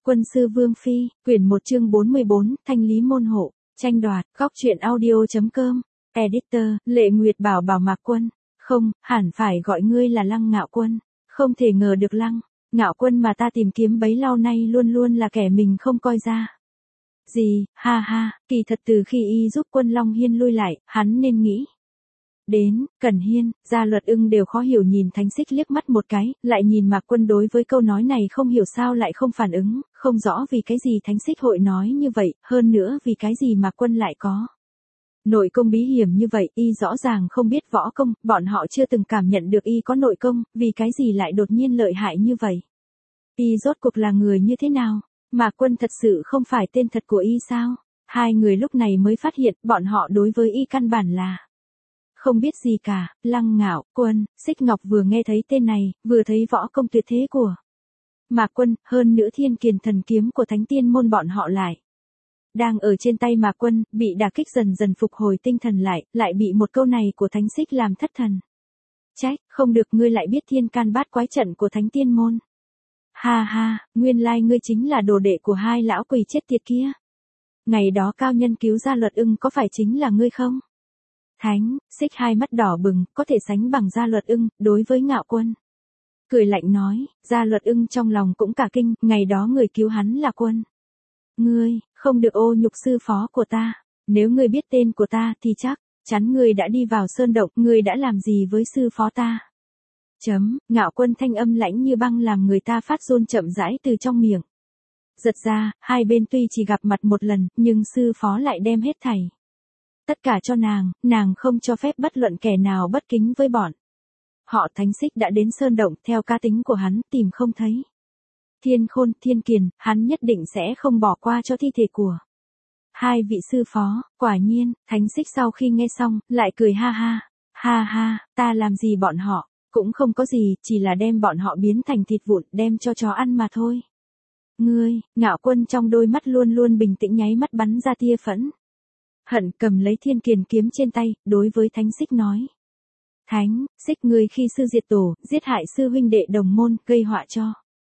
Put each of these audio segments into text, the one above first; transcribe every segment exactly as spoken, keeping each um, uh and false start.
Quân sư Vương Phi, quyển một chương bốn mươi bốn, thanh lý môn hộ, tranh đoạt, góc truyện audio.com, editor, Lệ Nguyệt bảo bảo Mạc Quân, không, hẳn phải gọi ngươi là Lăng Ngạo Quân, không thể ngờ được Lăng, Ngạo Quân mà ta tìm kiếm bấy lâu nay luôn luôn là kẻ mình không coi ra. Gì, ha ha, kỳ thật từ khi y giúp Quân Long Hiên lui lại, hắn nên nghĩ. Đến, Cẩn Hiên, Gia Luật Ưng đều khó hiểu nhìn Thánh Xích liếc mắt một cái, lại nhìn Mạc Quân đối với câu nói này không hiểu sao lại không phản ứng, không rõ vì cái gì Thánh Xích hội nói như vậy, hơn nữa vì cái gì Mạc Quân lại có. Nội công bí hiểm như vậy, y rõ ràng không biết võ công, bọn họ chưa từng cảm nhận được y có nội công, vì cái gì lại đột nhiên lợi hại như vậy. Y rốt cuộc là người như thế nào? Mạc Quân thật sự không phải tên thật của y sao? Hai người lúc này mới phát hiện bọn họ đối với y căn bản là không biết gì cả. Lăng Ngạo Quân, Xích Ngọc vừa nghe thấy tên này, vừa thấy võ công tuyệt thế của Mạc Quân, hơn nữa Thiên Kiền thần kiếm của Thánh Tiên môn bọn họ lại đang ở trên tay Mạc Quân, bị đả kích dần dần phục hồi tinh thần lại, lại bị một câu này của Thánh Xích làm thất thần. Trách, không được, ngươi lại biết Thiên Can Bát Quái trận của Thánh Tiên môn. Ha ha, nguyên lai ngươi chính là đồ đệ của hai lão quỷ chết tiệt kia. Ngày đó cao nhân cứu Gia Luật Ưng có phải chính là ngươi không? Thánh Xích hai mắt đỏ bừng, có thể sánh bằng Gia Luật Ưng, đối với Ngạo Quân. Cười lạnh nói, Gia Luật Ưng trong lòng cũng cả kinh, ngày đó người cứu hắn là Quân. Ngươi, không được ô nhục sư phó của ta, nếu ngươi biết tên của ta thì chắc chắn ngươi đã đi vào sơn động, ngươi đã làm gì với sư phó ta. Chấm, Ngạo Quân thanh âm lãnh như băng làm người ta phát run chậm rãi từ trong miệng. Giật ra, hai bên tuy chỉ gặp mặt một lần, nhưng sư phó lại đem hết thảy tất cả cho nàng, nàng không cho phép bất luận kẻ nào bất kính với bọn họ. Thánh Xích đã đến sơn động, theo cá tính của hắn, tìm không thấy Thiên Khôn, Thiên Kiền, hắn nhất định sẽ không bỏ qua cho thi thể của hai vị sư phó. Quả nhiên, Thánh Xích sau khi nghe xong, lại cười ha ha, ha ha, ta làm gì bọn họ, cũng không có gì, chỉ là đem bọn họ biến thành thịt vụn, đem cho chó ăn mà thôi. Ngươi, Ngạo Quân trong đôi mắt luôn luôn bình tĩnh nháy mắt bắn ra tia phẫn hận, cầm lấy Thiên Kiền kiếm trên tay, đối với Thánh Xích nói. Thánh Xích, ngươi khi sư diệt tổ, giết hại sư huynh đệ đồng môn, gây họa cho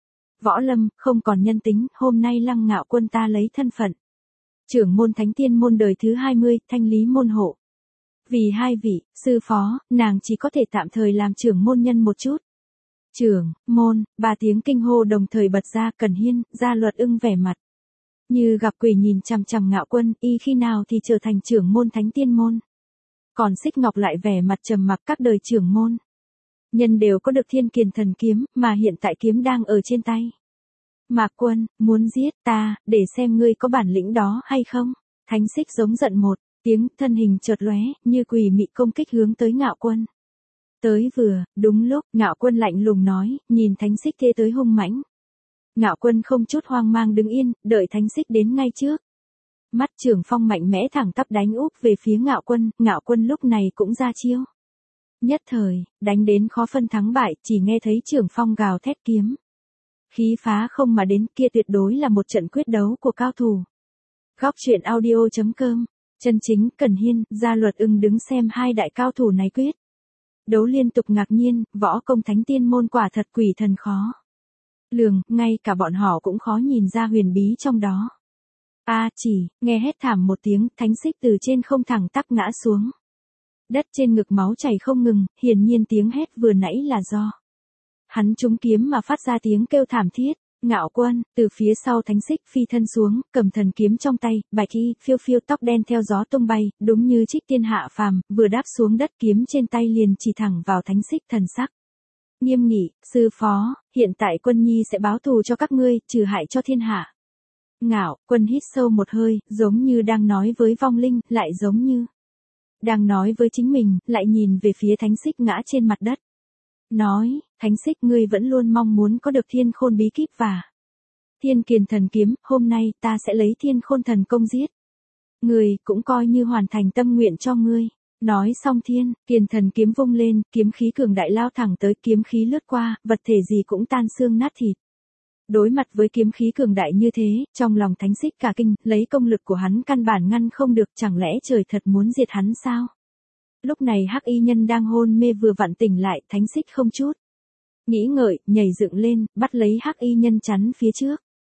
võ lâm, không còn nhân tính, hôm nay Lăng Ngạo Quân ta lấy thân phận trưởng môn Thánh Tiên môn đời thứ hai mươi, thanh lý môn hộ. Vì hai vị sư phó, nàng chỉ có thể tạm thời làm trưởng môn nhân một chút. Trưởng môn, ba tiếng kinh hô đồng thời bật ra. Cẩn Hiên, Gia Luật Ưng vẻ mặt như gặp quỷ nhìn chằm chằm Ngạo Quân, y khi nào thì trở thành trưởng môn Thánh Tiên môn. Còn Xích Ngọc lại vẻ mặt trầm mặc, các đời trưởng môn nhân đều có được Thiên Kiền thần kiếm, mà hiện tại kiếm đang ở trên tay Mạc Quân, muốn giết ta, để xem ngươi có bản lĩnh đó hay không. Thánh Xích giống giận một tiếng, thân hình chợt lóe, như quỷ mị công kích hướng tới Ngạo Quân. Tới vừa, đúng lúc, Ngạo Quân lạnh lùng nói, nhìn Thánh Xích thế tới hung mãnh. Ngạo Quân không chút hoang mang đứng yên, đợi Thánh Xích đến ngay trước. Mắt Trường Phong mạnh mẽ thẳng tắp đánh úp về phía Ngạo Quân, Ngạo Quân lúc này cũng ra chiêu. Nhất thời, đánh đến khó phân thắng bại, chỉ nghe thấy Trường Phong gào thét kiếm khí phá không mà đến, kia tuyệt đối là một trận quyết đấu của cao thủ. Góc truyện audio.com, chân chính, Cẩn Hiên, Gia Luật Ưng đứng xem hai đại cao thủ này quyết đấu liên tục ngạc nhiên, võ công Thánh Tiên môn quả thật quỷ thần khó lường, ngay cả bọn họ cũng khó nhìn ra huyền bí trong đó. A chỉ, nghe hét thảm một tiếng, Thánh Xích từ trên không thẳng tắp ngã xuống đất, trên ngực máu chảy không ngừng, hiển nhiên tiếng hét vừa nãy là do hắn trúng kiếm mà phát ra tiếng kêu thảm thiết. Ngạo Quân, từ phía sau Thánh Xích phi thân xuống, cầm thần kiếm trong tay, bạch y, phiêu phiêu tóc đen theo gió tung bay, đúng như trích tiên hạ phàm, vừa đáp xuống đất kiếm trên tay liền chỉ thẳng vào Thánh Xích, thần sắc nghiêm nghị, sư phó, hiện tại Quân nhi sẽ báo thù cho các ngươi, trừ hại cho thiên hạ. Ngạo Quân hít sâu một hơi, giống như đang nói với vong linh, lại giống như đang nói với chính mình, lại nhìn về phía Thánh Xích ngã trên mặt đất. Nói, Thánh Xích, ngươi vẫn luôn mong muốn có được Thiên Khôn bí kíp và Thiên Kiền thần kiếm, hôm nay ta sẽ lấy Thiên Khôn thần công giết ngươi, cũng coi như hoàn thành tâm nguyện cho ngươi. Nói xong Thiên Kiền thần kiếm vung lên, kiếm khí cường đại lao thẳng tới, kiếm khí lướt qua, vật thể gì cũng tan xương nát thịt. Đối mặt với kiếm khí cường đại như thế, trong lòng Thánh Xích cả kinh, lấy công lực của hắn căn bản ngăn không được, chẳng lẽ trời thật muốn diệt hắn sao? Lúc này Hắc Y nhân đang hôn mê vừa vặn tỉnh lại, Thánh Xích không chút nghĩ ngợi, nhảy dựng lên, bắt lấy Hắc Y nhân chắn phía trước.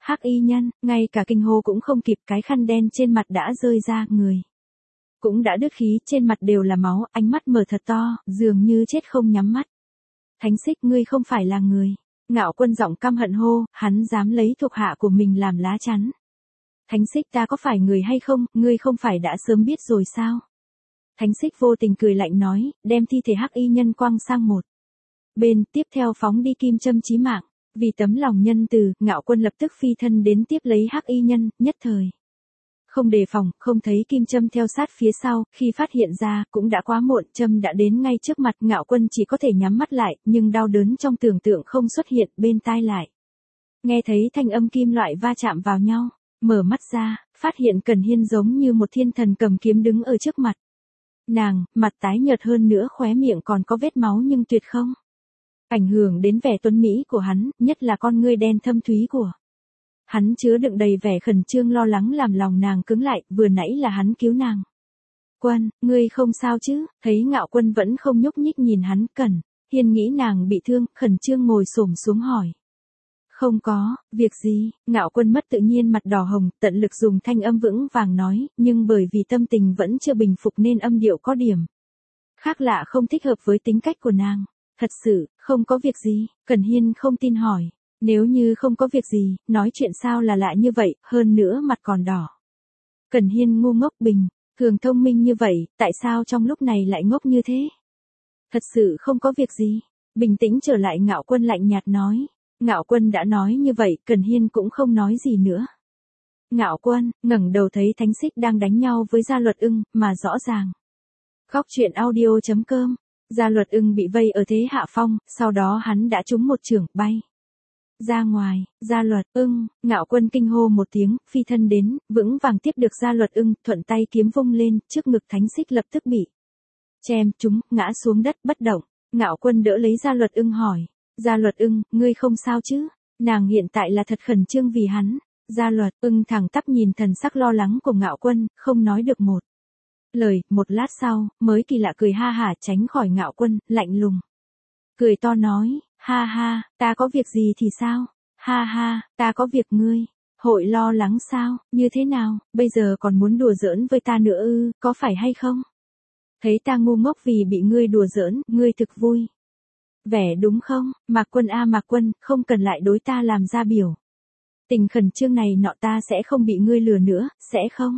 Hắc y nhân, ngay cả kinh hô cũng không kịp, cái khăn đen trên mặt đã rơi ra, người cũng đã đứt khí, trên mặt đều là máu, ánh mắt mở thật to, dường như chết không nhắm mắt. Thánh Xích, ngươi không phải là người. Ngạo Quân giọng căm hận hô, hắn dám lấy thuộc hạ của mình làm lá chắn. Thánh Xích, ta có phải người hay không, ngươi không phải đã sớm biết rồi sao? Thánh Xích vô tình cười lạnh nói, đem thi thể hắc y nhân quăng sang một bên, tiếp theo phóng đi kim châm chí mạng. Vì tấm lòng nhân từ, Ngạo Quân lập tức phi thân đến tiếp lấy hắc y nhân, nhất thời không đề phòng, không thấy kim châm theo sát phía sau, khi phát hiện ra, cũng đã quá muộn, châm đã đến ngay trước mặt, Ngạo Quân chỉ có thể nhắm mắt lại, nhưng đau đớn trong tưởng tượng không xuất hiện, bên tai lại nghe thấy thanh âm kim loại va chạm vào nhau, mở mắt ra, phát hiện Cẩn Hiên giống như một thiên thần cầm kiếm đứng ở trước mặt. Nàng, mặt tái nhợt hơn nữa, khóe miệng còn có vết máu nhưng tuyệt không ảnh hưởng đến vẻ tuấn mỹ của hắn, nhất là con ngươi đen thâm thúy của hắn chứa đựng đầy vẻ khẩn trương lo lắng làm lòng nàng cứng lại, vừa nãy là hắn cứu nàng. Quân, ngươi không sao chứ? Thấy Ngạo Quân vẫn không nhúc nhích nhìn hắn, Cẩn Hiên nghĩ nàng bị thương, khẩn trương ngồi xổm xuống hỏi. Không có, việc gì? Ngạo Quân mất tự nhiên mặt đỏ hồng, tận lực dùng thanh âm vững vàng nói, nhưng bởi vì tâm tình vẫn chưa bình phục nên âm điệu có điểm khác lạ, không thích hợp với tính cách của nàng. Thật sự, không có việc gì, Cẩn Hiên không tin hỏi. Nếu như không có việc gì, nói chuyện sao là lạ như vậy, hơn nữa mặt còn đỏ. Cẩn Hiên ngu ngốc bình, thường thông minh như vậy, tại sao trong lúc này lại ngốc như thế? Thật sự không có việc gì. Bình tĩnh trở lại, Ngạo Quân lạnh nhạt nói. Ngạo Quân đã nói như vậy, Cẩn Hiên cũng không nói gì nữa. Ngạo Quân ngẩng đầu thấy Thánh Xích đang đánh nhau với Gia Luật Ưng, mà rõ ràng. Góc truyện audio chấm com. Gia Luật Ưng bị vây ở thế hạ phong, sau đó hắn đã trúng một chưởng, bay ra ngoài. Gia Luật Ưng, Ngạo Quân kinh hô một tiếng, phi thân đến, vững vàng tiếp được Gia Luật Ưng, thuận tay kiếm vung lên, trước ngực Thánh Xích lập tức bị chém trúng, ngã xuống đất bất động. Ngạo Quân đỡ lấy Gia Luật Ưng hỏi, Gia Luật Ưng, ngươi không sao chứ? Nàng hiện tại là thật khẩn trương vì hắn. Gia Luật Ưng thẳng tắp nhìn thần sắc lo lắng của Ngạo Quân, không nói được một lời. Một lát sau, mới kỳ lạ cười ha hả tránh khỏi Ngạo Quân, lạnh lùng cười to nói, ha ha, ta có việc gì thì sao? Ha ha, ta có việc, ngươi hội lo lắng sao? Như thế nào, bây giờ còn muốn đùa giỡn với ta nữa ư, có phải hay không? Thấy ta ngu ngốc vì bị ngươi đùa giỡn, ngươi thực vui vẻ đúng không? Mạc Quân a Mạc Quân, không cần lại đối ta làm ra biểu tình khẩn trương này nọ, ta sẽ không bị ngươi lừa nữa, sẽ không?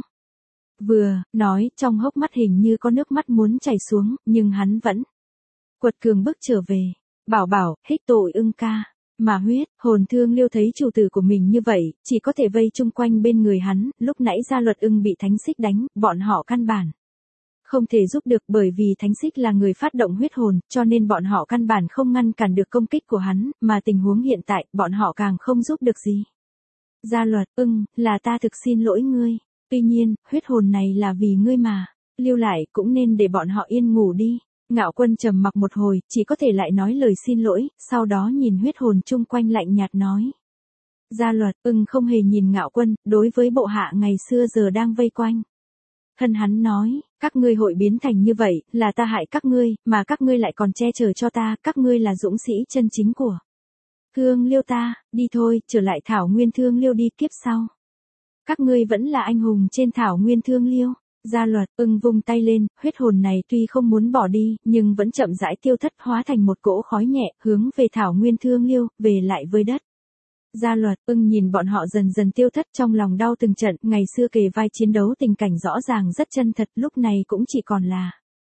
Vừa nói, trong hốc mắt hình như có nước mắt muốn chảy xuống, nhưng hắn vẫn quật cường bước trở về. Bảo bảo, hích tội Ưng ca. Mà Huyết Hồn Thương Liêu thấy chủ tử của mình như vậy, chỉ có thể vây chung quanh bên người hắn. Lúc nãy Gia Luật Ưng bị Thánh Xích đánh, bọn họ căn bản không thể giúp được, bởi vì Thánh Xích là người phát động huyết hồn, cho nên bọn họ căn bản không ngăn cản được công kích của hắn, mà tình huống hiện tại, bọn họ càng không giúp được gì. Gia Luật Ưng, là ta thực xin lỗi ngươi. Tuy nhiên, huyết hồn này là vì ngươi mà. Lưu lại, cũng nên để bọn họ yên ngủ đi. Ngạo Quân trầm mặc một hồi, chỉ có thể lại nói lời xin lỗi, sau đó nhìn huyết hồn chung quanh lạnh nhạt nói. Gia Luật Ưng không hề nhìn Ngạo Quân, đối với bộ hạ ngày xưa giờ đang vây quanh thân hắn nói, các ngươi hội biến thành như vậy, là ta hại các ngươi, mà các ngươi lại còn che chở cho ta, các ngươi là dũng sĩ chân chính của Thương Liêu ta, đi thôi, trở lại Thảo Nguyên Thương Liêu đi, kiếp sau các ngươi vẫn là anh hùng trên Thảo Nguyên Thương Liêu. Gia Luật Ưng vung tay lên, huyết hồn này tuy không muốn bỏ đi, nhưng vẫn chậm rãi tiêu thất, hóa thành một cỗ khói nhẹ, hướng về Thảo Nguyên Thương Liêu, về lại với đất. Gia Luật Ưng nhìn bọn họ dần dần tiêu thất, trong lòng đau từng trận, ngày xưa kề vai chiến đấu tình cảnh rõ ràng rất chân thật, lúc này cũng chỉ còn là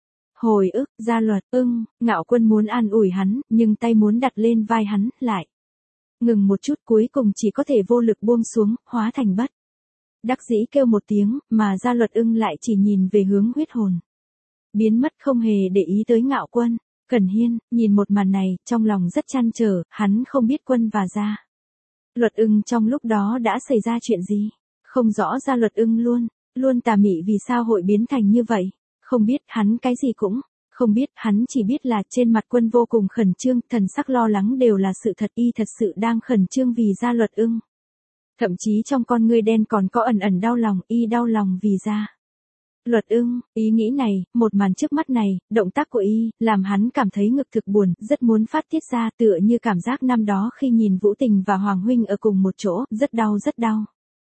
hồi ức. Gia Luật Ưng, Ngạo Quân muốn an ủi hắn, nhưng tay muốn đặt lên vai hắn, lại ngừng một chút, cuối cùng chỉ có thể vô lực buông xuống, hóa thành bất đắc dĩ kêu một tiếng, mà Gia Luật Ưng lại chỉ nhìn về hướng huyết hồn biến mất, không hề để ý tới Ngạo Quân. Cẩn Hiên nhìn một màn này, trong lòng rất trăn trở, hắn không biết Quân và Gia Luật Ưng trong lúc đó đã xảy ra chuyện gì, không rõ Gia Luật Ưng luôn luôn tà mị vì sao hội biến thành như vậy, không biết, hắn cái gì cũng không biết, hắn chỉ biết là trên mặt Quân vô cùng khẩn trương, thần sắc lo lắng đều là sự thật, y thật sự đang khẩn trương vì Gia Luật Ưng. Thậm chí trong con ngươi đen còn có ẩn ẩn đau lòng, y đau lòng vì Gia Luật ưng, ý nghĩ này, một màn trước mắt này, động tác của y, làm hắn cảm thấy ngực thực buồn, rất muốn phát tiết ra tựa như cảm giác năm đó khi nhìn Vũ Tình và Hoàng Huynh ở cùng một chỗ, rất đau rất đau.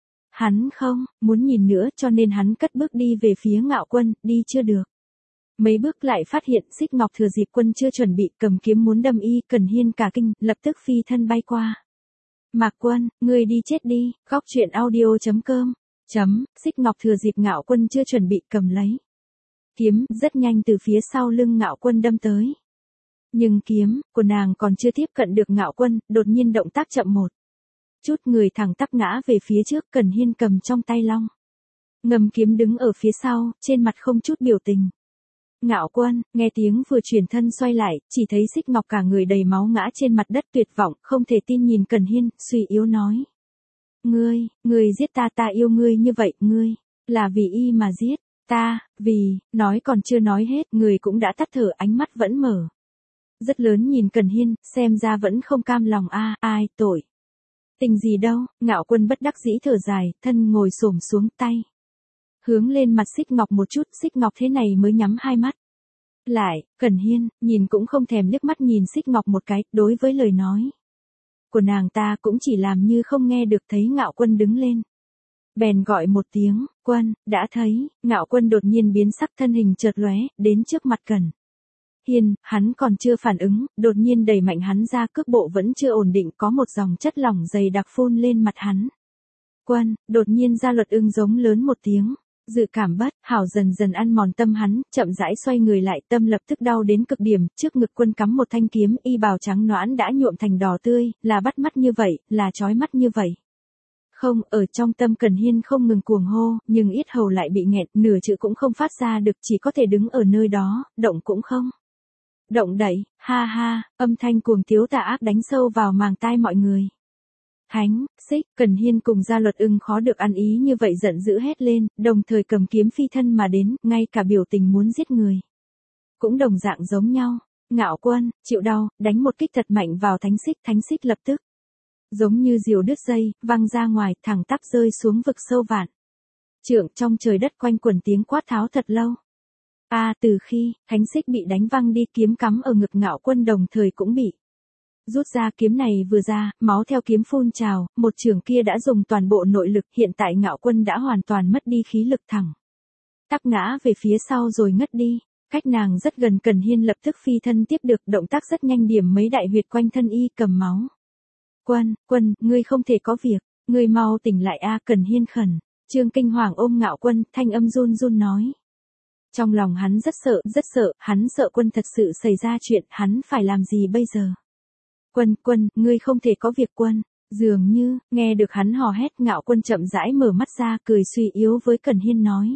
Hắn không, muốn nhìn nữa cho nên hắn cất bước đi về phía Ngạo Quân, đi chưa được. Mấy bước lại phát hiện Xích Ngọc thừa dịp Quân chưa chuẩn bị cầm kiếm muốn đâm y, Cẩn Hiên cả kinh, lập tức phi thân bay qua. Mạc Quân, ngươi đi chết đi, góc truyện audio chấm com. Chấm, Xích Ngọc thừa dịp Ngạo Quân chưa chuẩn bị cầm lấy kiếm, rất nhanh từ phía sau lưng Ngạo Quân đâm tới. Nhưng kiếm của nàng còn chưa tiếp cận được Ngạo Quân, đột nhiên động tác chậm một chút, người thẳng tắp ngã về phía trước, Cẩn Hiên cầm trong tay long ngầm kiếm đứng ở phía sau, trên mặt không chút biểu tình. Ngạo Quân, nghe tiếng vừa chuyển thân xoay lại, chỉ thấy Xích Ngọc cả người đầy máu ngã trên mặt đất tuyệt vọng, không thể tin nhìn Cẩn Hiên, suy yếu nói. Ngươi, ngươi giết ta, ta yêu ngươi như vậy, ngươi, là vì y mà giết, ta, vì, nói còn chưa nói hết, người cũng đã tắt thở, ánh mắt vẫn mở. Rất lớn nhìn Cẩn Hiên, xem ra vẫn không cam lòng a, ai, tội. Tình gì đâu, Ngạo Quân bất đắc dĩ thở dài, thân ngồi xổm xuống tay. Hướng lên mặt Xích Ngọc một chút, Xích Ngọc thế này mới nhắm hai mắt. Lại, Cẩn Hiên, nhìn cũng không thèm liếc mắt nhìn Xích Ngọc một cái, đối với lời nói của nàng ta cũng chỉ làm như không nghe được, thấy Ngạo Quân đứng lên. Bèn gọi một tiếng, Quân, đã thấy, Ngạo Quân đột nhiên biến sắc, thân hình chợt lóe, đến trước mặt Cẩn Hiên, hắn còn chưa phản ứng, đột nhiên đẩy mạnh hắn ra, cước bộ vẫn chưa ổn định, có một dòng chất lỏng dày đặc phun lên mặt hắn. Quân, đột nhiên ra Luật Ưng giống lớn một tiếng. Dự cảm bất hảo dần dần ăn mòn tâm hắn, chậm rãi xoay người lại, tâm lập tức đau đến cực điểm, trước ngực Quân cắm một thanh kiếm, y bào trắng nõn đã nhuộm thành đỏ tươi, là bắt mắt như vậy, là chói mắt như vậy. Không, ở trong tâm Cẩn Hiên không ngừng cuồng hô, nhưng yết hầu lại bị nghẹt, nửa chữ cũng không phát ra được, chỉ có thể đứng ở nơi đó, động cũng không động đậy, ha ha, âm thanh cuồng tiếu tà ác đánh sâu vào màng tai mọi người. Thánh, Xích, Cẩn Hiên cùng Gia Luật Ưng khó được ăn ý như vậy giận dữ hét lên, đồng thời cầm kiếm phi thân mà đến, ngay cả biểu tình muốn giết người cũng đồng dạng giống nhau. Ngạo Quân, chịu đau, đánh một kích thật mạnh vào Thánh Xích, Thánh Xích lập tức giống như diều đứt dây, văng ra ngoài, thẳng tắp rơi xuống vực sâu vạn trượng, trong trời đất quanh quẩn tiếng quát tháo thật lâu. A, à, từ khi Thánh Xích bị đánh văng đi, kiếm cắm ở ngực Ngạo Quân đồng thời cũng bị rút ra, kiếm này vừa ra, máu theo kiếm phun trào, một trường kia đã dùng toàn bộ nội lực, hiện tại Ngạo Quân đã hoàn toàn mất đi khí lực, thẳng tắp ngã về phía sau rồi ngất đi. Cách nàng rất gần, Cẩn Hiên lập tức phi thân tiếp được, động tác rất nhanh, điểm mấy đại huyệt quanh thân y, cầm máu. Quân, Quân, ngươi không thể có việc, ngươi mau tỉnh lại a, Cẩn Hiên khẩn. Trương kinh hoàng ôm Ngạo Quân, thanh âm run run nói. Trong lòng hắn rất sợ, rất sợ, hắn sợ Quân thật sự xảy ra chuyện, hắn phải làm gì bây giờ? Quân, Quân, ngươi không thể có việc Quân. Dường như, nghe được hắn hò hét, Ngạo Quân chậm rãi mở mắt ra, cười suy yếu với Cẩn Hiên nói.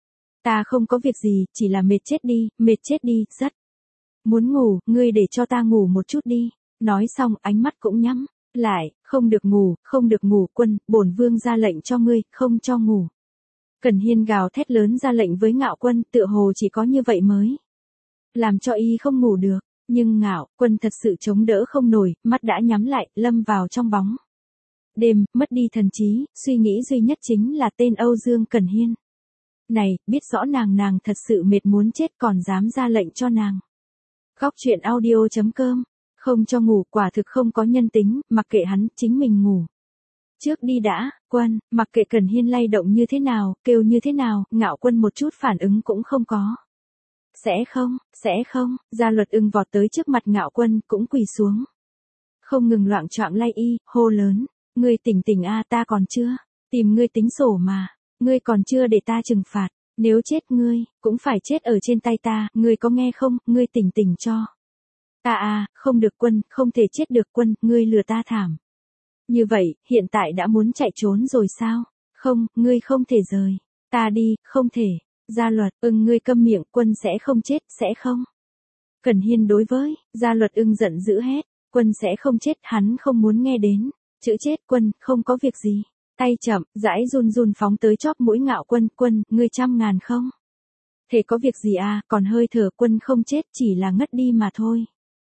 Ta không có việc gì, chỉ là mệt chết đi, mệt chết đi, rất muốn ngủ, ngươi để cho ta ngủ một chút đi. Nói xong, ánh mắt cũng nhắm lại, không được ngủ, không được ngủ, Quân, bổn vương ra lệnh cho ngươi, không cho ngủ. Cẩn Hiên gào thét lớn ra lệnh với Ngạo Quân, tựa hồ chỉ có như vậy mới làm cho y không ngủ được. Nhưng Ngạo Quân thật sự chống đỡ không nổi, mắt đã nhắm lại, lâm vào trong bóng đêm, mất đi thần trí, suy nghĩ duy nhất chính là tên Âu Dương Cẩn Hiên này, biết rõ nàng nàng thật sự mệt muốn chết còn dám ra lệnh cho nàng. Góc truyện audio chấm com, không cho ngủ, quả thực không có nhân tính, mặc kệ hắn, chính mình ngủ trước đi đã. Quân, mặc kệ Cẩn Hiên lay động như thế nào, kêu như thế nào, Ngạo Quân một chút phản ứng cũng không có. Sẽ không, sẽ không, Gia Luật Ưng vọt tới trước mặt Ngạo Quân, cũng quỳ xuống. Không ngừng loạng choạng lay y, hô lớn, ngươi tỉnh tỉnh a, ta còn chưa tìm ngươi tính sổ mà, ngươi còn chưa để ta trừng phạt, nếu chết ngươi, cũng phải chết ở trên tay ta, ngươi có nghe không, ngươi tỉnh tỉnh cho ta a, không được Quân, không thể chết được Quân, ngươi lừa ta thảm. Như vậy, hiện tại đã muốn chạy trốn rồi sao? Không, ngươi không thể rời ta đi, không thể. Gia Luật Ưng, ngươi câm miệng, Quân sẽ không chết, sẽ không. Cẩn Hiên đối với Gia Luật Ưng giận dữ hét, Quân sẽ không chết, hắn không muốn nghe đến chữ chết. Quân, không có việc gì. Tay chậm, rãi run run phóng tới chóp mũi Ngạo Quân, Quân, ngươi trăm ngàn không thể có việc gì à, còn hơi thở, Quân không chết, chỉ là ngất đi mà thôi.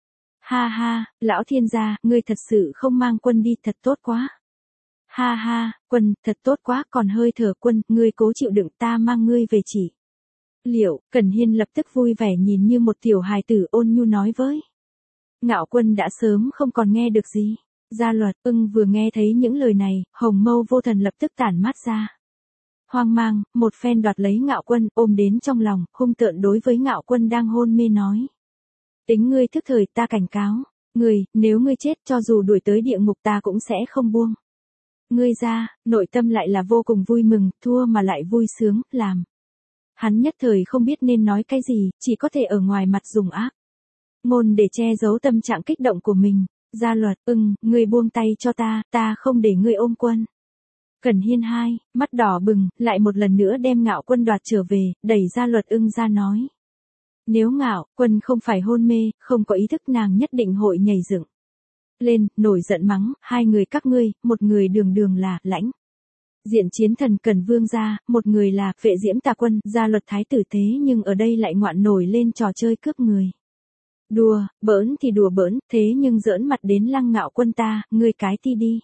Ha ha, lão thiên gia, ngươi thật sự không mang Quân đi, thật tốt quá. Ha ha, Quân, thật tốt quá, còn hơi thở, Quân, ngươi cố chịu đựng, ta mang ngươi về chỉ Liệu, Cẩn Hiên lập tức vui vẻ nhìn như một tiểu hài tử ôn nhu nói với. Ngạo Quân đã sớm không còn nghe được gì. Gia Luật Ưng vừa nghe thấy những lời này, hồng mâu vô thần lập tức tản mát ra. Hoang mang, một phen đoạt lấy Ngạo Quân, ôm đến trong lòng, hung tợn đối với Ngạo Quân đang hôn mê nói. Tính ngươi thức thời, ta cảnh cáo. Ngươi, nếu ngươi chết cho dù đuổi tới địa ngục ta cũng sẽ không buông. Ngươi ra, nội tâm lại là vô cùng vui mừng, thua mà lại vui sướng, làm. Hắn nhất thời không biết nên nói cái gì, chỉ có thể ở ngoài mặt dùng ác ngôn để che giấu tâm trạng kích động của mình. Gia Luật Ưng, ngươi buông tay cho ta, ta không để ngươi ôm Quân. Cẩn Hiên hai, mắt đỏ bừng, lại một lần nữa đem Ngạo Quân đoạt trở về, đẩy Gia Luật Ưng ra nói. Nếu Ngạo Quân không phải hôn mê, không có ý thức nàng nhất định hội nhảy dựng lên, nổi giận mắng, hai người các ngươi, một người đường đường là lãnh diện chiến thần Cần Vương gia, một người là vệ diễm tà quân, Gia Luật thái tử thế nhưng ở đây lại ngoạn nổi lên trò chơi cướp người. Đùa, bỡn thì đùa bỡn, thế nhưng giỡn mặt đến Lăng Ngạo Quân ta, ngươi cái ti đi.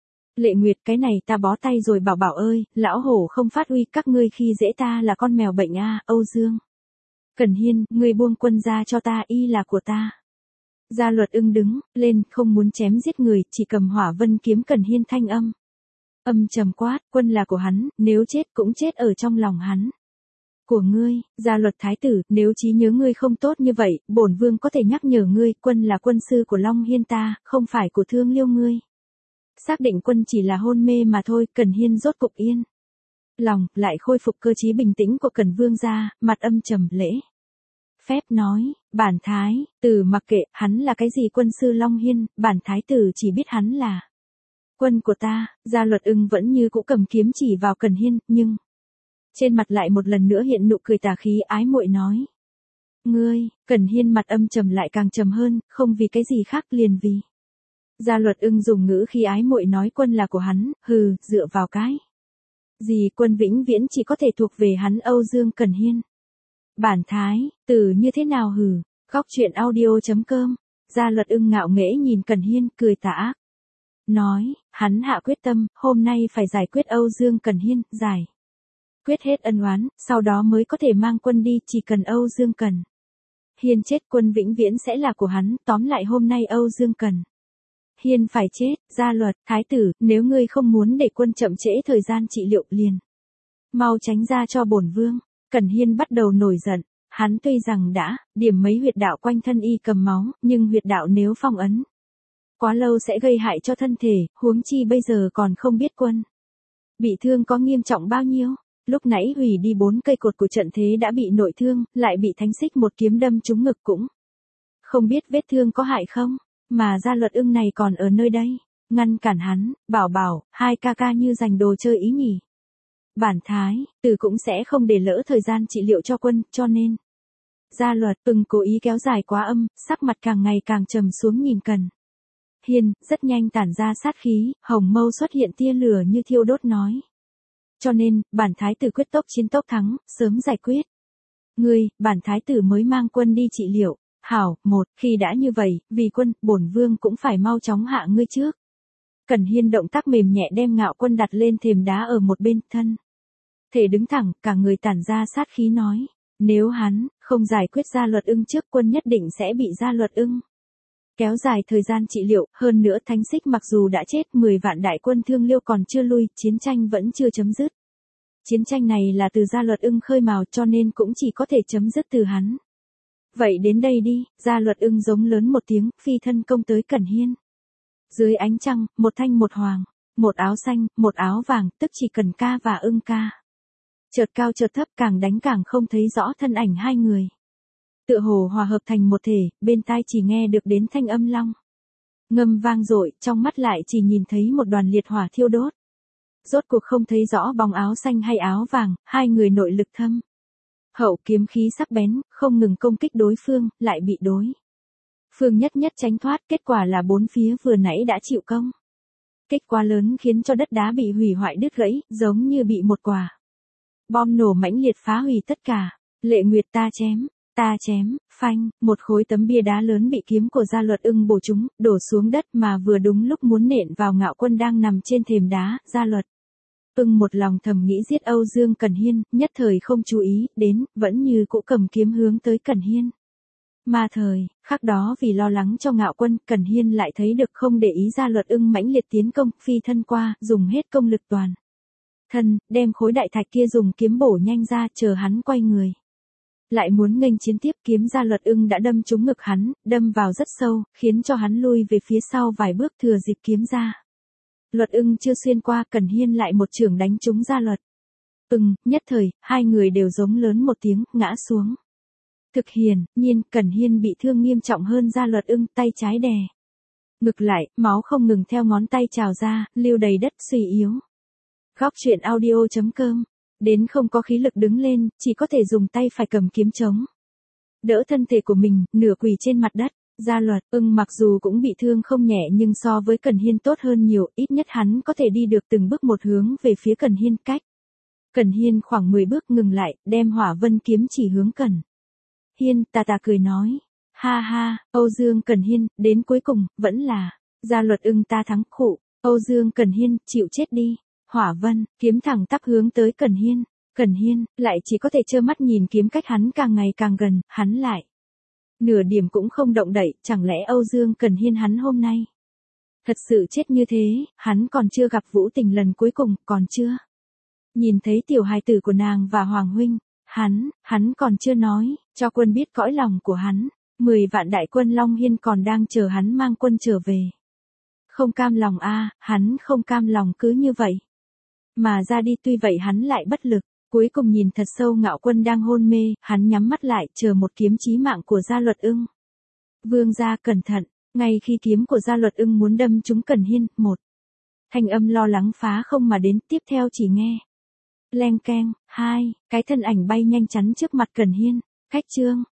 Lệ Nguyệt cái này ta bó tay rồi. Bảo Bảo ơi, lão hổ không phát uy, các ngươi khi dễ ta là con mèo bệnh a. Âu Dương. Cẩn Hiên, ngươi buông Quân ra cho ta, y là của ta. Gia Luật Ưng đứng lên, không muốn chém giết người, chỉ cầm Hỏa Vân kiếm. Cẩn Hiên thanh âm âm trầm quát, Quân là của hắn, nếu chết cũng chết ở trong lòng hắn. Của ngươi, Gia Luật thái tử, nếu trí nhớ ngươi không tốt như vậy, bổn vương có thể nhắc nhở ngươi, Quân là quân sư của Long Hiên ta, không phải của Thương Liêu ngươi. Xác định Quân chỉ là hôn mê mà thôi. Cẩn Hiên rốt cục yên lòng, lại khôi phục cơ trí bình tĩnh của Cẩn Vương gia, mặt âm trầm lễ phép nói, bản thái tử mặc kệ hắn là cái gì quân sư Long Hiên, bản thái tử chỉ biết hắn là Quân của ta. Gia Luật Ưng vẫn như cũ cầm kiếm chỉ vào Cẩn Hiên, nhưng trên mặt lại một lần nữa hiện nụ cười tà khí ái muội nói. Ngươi, Cẩn Hiên mặt âm trầm lại càng trầm hơn, không vì cái gì khác liền vì. Gia Luật Ưng dùng ngữ khi ái muội nói Quân là của hắn, hừ, dựa vào cái gì Quân vĩnh viễn chỉ có thể thuộc về hắn. Âu Dương Cẩn Hiên. Bản thái tử như thế nào hừ, góc truyện audio.com. Gia Luật Ưng ngạo nghễ nhìn Cẩn Hiên, cười tà ác. Nói, hắn hạ quyết tâm, hôm nay phải giải quyết Âu Dương Cẩn Hiên, giải quyết hết ân oán, sau đó mới có thể mang Quân đi, chỉ cần Âu Dương Cẩn Hiên chết Quân vĩnh viễn sẽ là của hắn, tóm lại hôm nay Âu Dương Cẩn Hiên phải chết. Gia Luật thái tử, nếu ngươi không muốn để Quân chậm trễ thời gian trị liệu liền mau tránh ra cho bổn vương. Cẩn Hiên bắt đầu nổi giận, hắn tuy rằng đã điểm mấy huyệt đạo quanh thân y cầm máu, nhưng huyệt đạo nếu phong ấn quá lâu sẽ gây hại cho thân thể, huống chi bây giờ còn không biết Quân bị thương có nghiêm trọng bao nhiêu. Lúc nãy hủy đi bốn cây cột của trận thế đã bị nội thương, lại bị Thánh Xích một kiếm đâm trúng ngực cũng không biết vết thương có hại không, mà Gia Luật Ưng này còn ở nơi đây, ngăn cản hắn. Bảo Bảo, hai ca ca như giành đồ chơi ý nhỉ. Bản thái tử cũng sẽ không để lỡ thời gian trị liệu cho Quân, cho nên Gia Luật Ưng cố ý kéo dài quá âm, sắc mặt càng ngày càng trầm xuống nhìn Cẩn Hiên, rất nhanh tản ra sát khí, hồng mâu xuất hiện tia lửa như thiêu đốt nói. Cho nên, bản thái tử quyết tốc chiến tốc thắng, sớm giải quyết. Ngươi, bản thái tử mới mang Quân đi trị liệu. Hảo, một, khi đã như vậy, vì Quân, bổn vương cũng phải mau chóng hạ ngươi trước. Cẩn Hiên động tác mềm nhẹ đem Ngạo Quân đặt lên thềm đá ở một bên, thân thể đứng thẳng, cả người tản ra sát khí nói. Nếu hắn không giải quyết Gia Luật Ưng trước, Quân nhất định sẽ bị Gia Luật Ưng kéo dài thời gian trị liệu. Hơn nữa Thánh Xích mặc dù đã chết, mười vạn đại quân Thương Liêu còn chưa lui, chiến tranh vẫn chưa chấm dứt. Chiến tranh này là từ Gia Luật Ưng khơi mào, cho nên cũng chỉ có thể chấm dứt từ hắn. Vậy đến đây đi. Gia Luật Ưng giống lớn một tiếng, phi thân công tới Cẩn Hiên. Dưới ánh trăng, một thanh một hoàng, một áo xanh, một áo vàng, tức chỉ Cẩn ca và Ưng ca. Chợt cao chợt thấp, càng đánh càng không thấy rõ thân ảnh hai người. Tựa hồ hòa hợp thành một thể, bên tai chỉ nghe được đến thanh âm long ngâm vang dội, trong mắt lại chỉ nhìn thấy một đoàn liệt hỏa thiêu đốt. Rốt cuộc không thấy rõ bóng áo xanh hay áo vàng, hai người nội lực thâm hậu, kiếm khí sắc bén, không ngừng công kích đối phương, lại bị đối phương nhất nhất tránh thoát. Kết quả là bốn phía vừa nãy đã chịu công kích quá lớn, khiến cho đất đá bị hủy hoại đứt gãy, giống như bị một quả bom nổ mãnh liệt phá hủy tất cả. Lệ Nguyệt, ta chém, ta chém, phanh, một khối tấm bia đá lớn bị kiếm của Gia Luật Ưng bổ trúng, đổ xuống đất, mà vừa đúng lúc muốn nện vào Ngạo Quân đang nằm trên thềm đá. Gia Luật Ưng một lòng thầm nghĩ giết Âu Dương Cẩn Hiên, nhất thời không chú ý đến, vẫn như cũ cầm kiếm hướng tới Cẩn Hiên. Mà thời khắc đó vì lo lắng cho Ngạo Quân, Cẩn Hiên lại thấy được không để ý Gia Luật Ưng mãnh liệt tiến công, phi thân qua, dùng hết công lực toàn thân, đem khối đại thạch kia dùng kiếm bổ nhanh ra, chờ hắn quay người. Lại muốn nghênh chiến tiếp, kiếm Gia Luật Ưng đã đâm trúng ngực hắn, đâm vào rất sâu, khiến cho hắn lui về phía sau vài bước, thừa dịp kiếm Gia Luật Ưng chưa xuyên qua, Cẩn Hiên lại một chưởng đánh trúng Gia Luật Ưng, nhất thời, hai người đều giống lớn một tiếng, ngã xuống. Thực hiển nhiên, Cẩn Hiên bị thương nghiêm trọng hơn Gia Luật Ưng, tay trái đè ngực lại, máu không ngừng theo ngón tay trào ra, lưu đầy đất, suy yếu. Góc truyện audio chấm com, đến không có khí lực đứng lên, chỉ có thể dùng tay phải cầm kiếm chống đỡ thân thể của mình, nửa quỳ trên mặt đất. Gia Luật Ưng mặc dù cũng bị thương không nhẹ nhưng so với Cẩn Hiên tốt hơn nhiều, ít nhất hắn có thể đi được từng bước một hướng về phía Cẩn Hiên, cách Cẩn Hiên khoảng mười bước ngừng lại, đem Hỏa Vân kiếm chỉ hướng Cẩn Hiên, tà tà cười nói, ha ha, Âu Dương Cẩn Hiên, đến cuối cùng, vẫn là Gia Luật Ưng ta thắng. Khụ, Âu Dương Cẩn Hiên, chịu chết đi. Hỏa Vân kiếm thẳng tắp hướng tới Cẩn Hiên. Cẩn Hiên lại chỉ có thể trơ mắt nhìn kiếm cách hắn càng ngày càng gần, hắn lại nửa điểm cũng không động đậy, chẳng lẽ Âu Dương Cẩn Hiên hắn hôm nay thật sự chết như thế, hắn còn chưa gặp Vũ Tình lần cuối cùng, còn chưa nhìn thấy tiểu hài tử của nàng và Hoàng huynh, hắn, hắn còn chưa nói cho quân biết cõi lòng của hắn, mười vạn đại quân Long Hiên còn đang chờ hắn mang quân trở về. Không cam lòng a, hắn không cam lòng cứ như vậy mà ra đi, tuy vậy hắn lại bất lực. Cuối cùng nhìn thật sâu Ngạo Quân đang hôn mê, hắn nhắm mắt lại, chờ một kiếm chí mạng của Gia Luật Ưng. Vương gia cẩn thận, ngay khi kiếm của Gia Luật Ưng muốn đâm trúng Cẩn Hiên, một thanh âm lo lắng phá không mà đến, tiếp theo chỉ nghe leng keng, hai cái thân ảnh bay nhanh chắn trước mặt Cẩn Hiên. Cách chương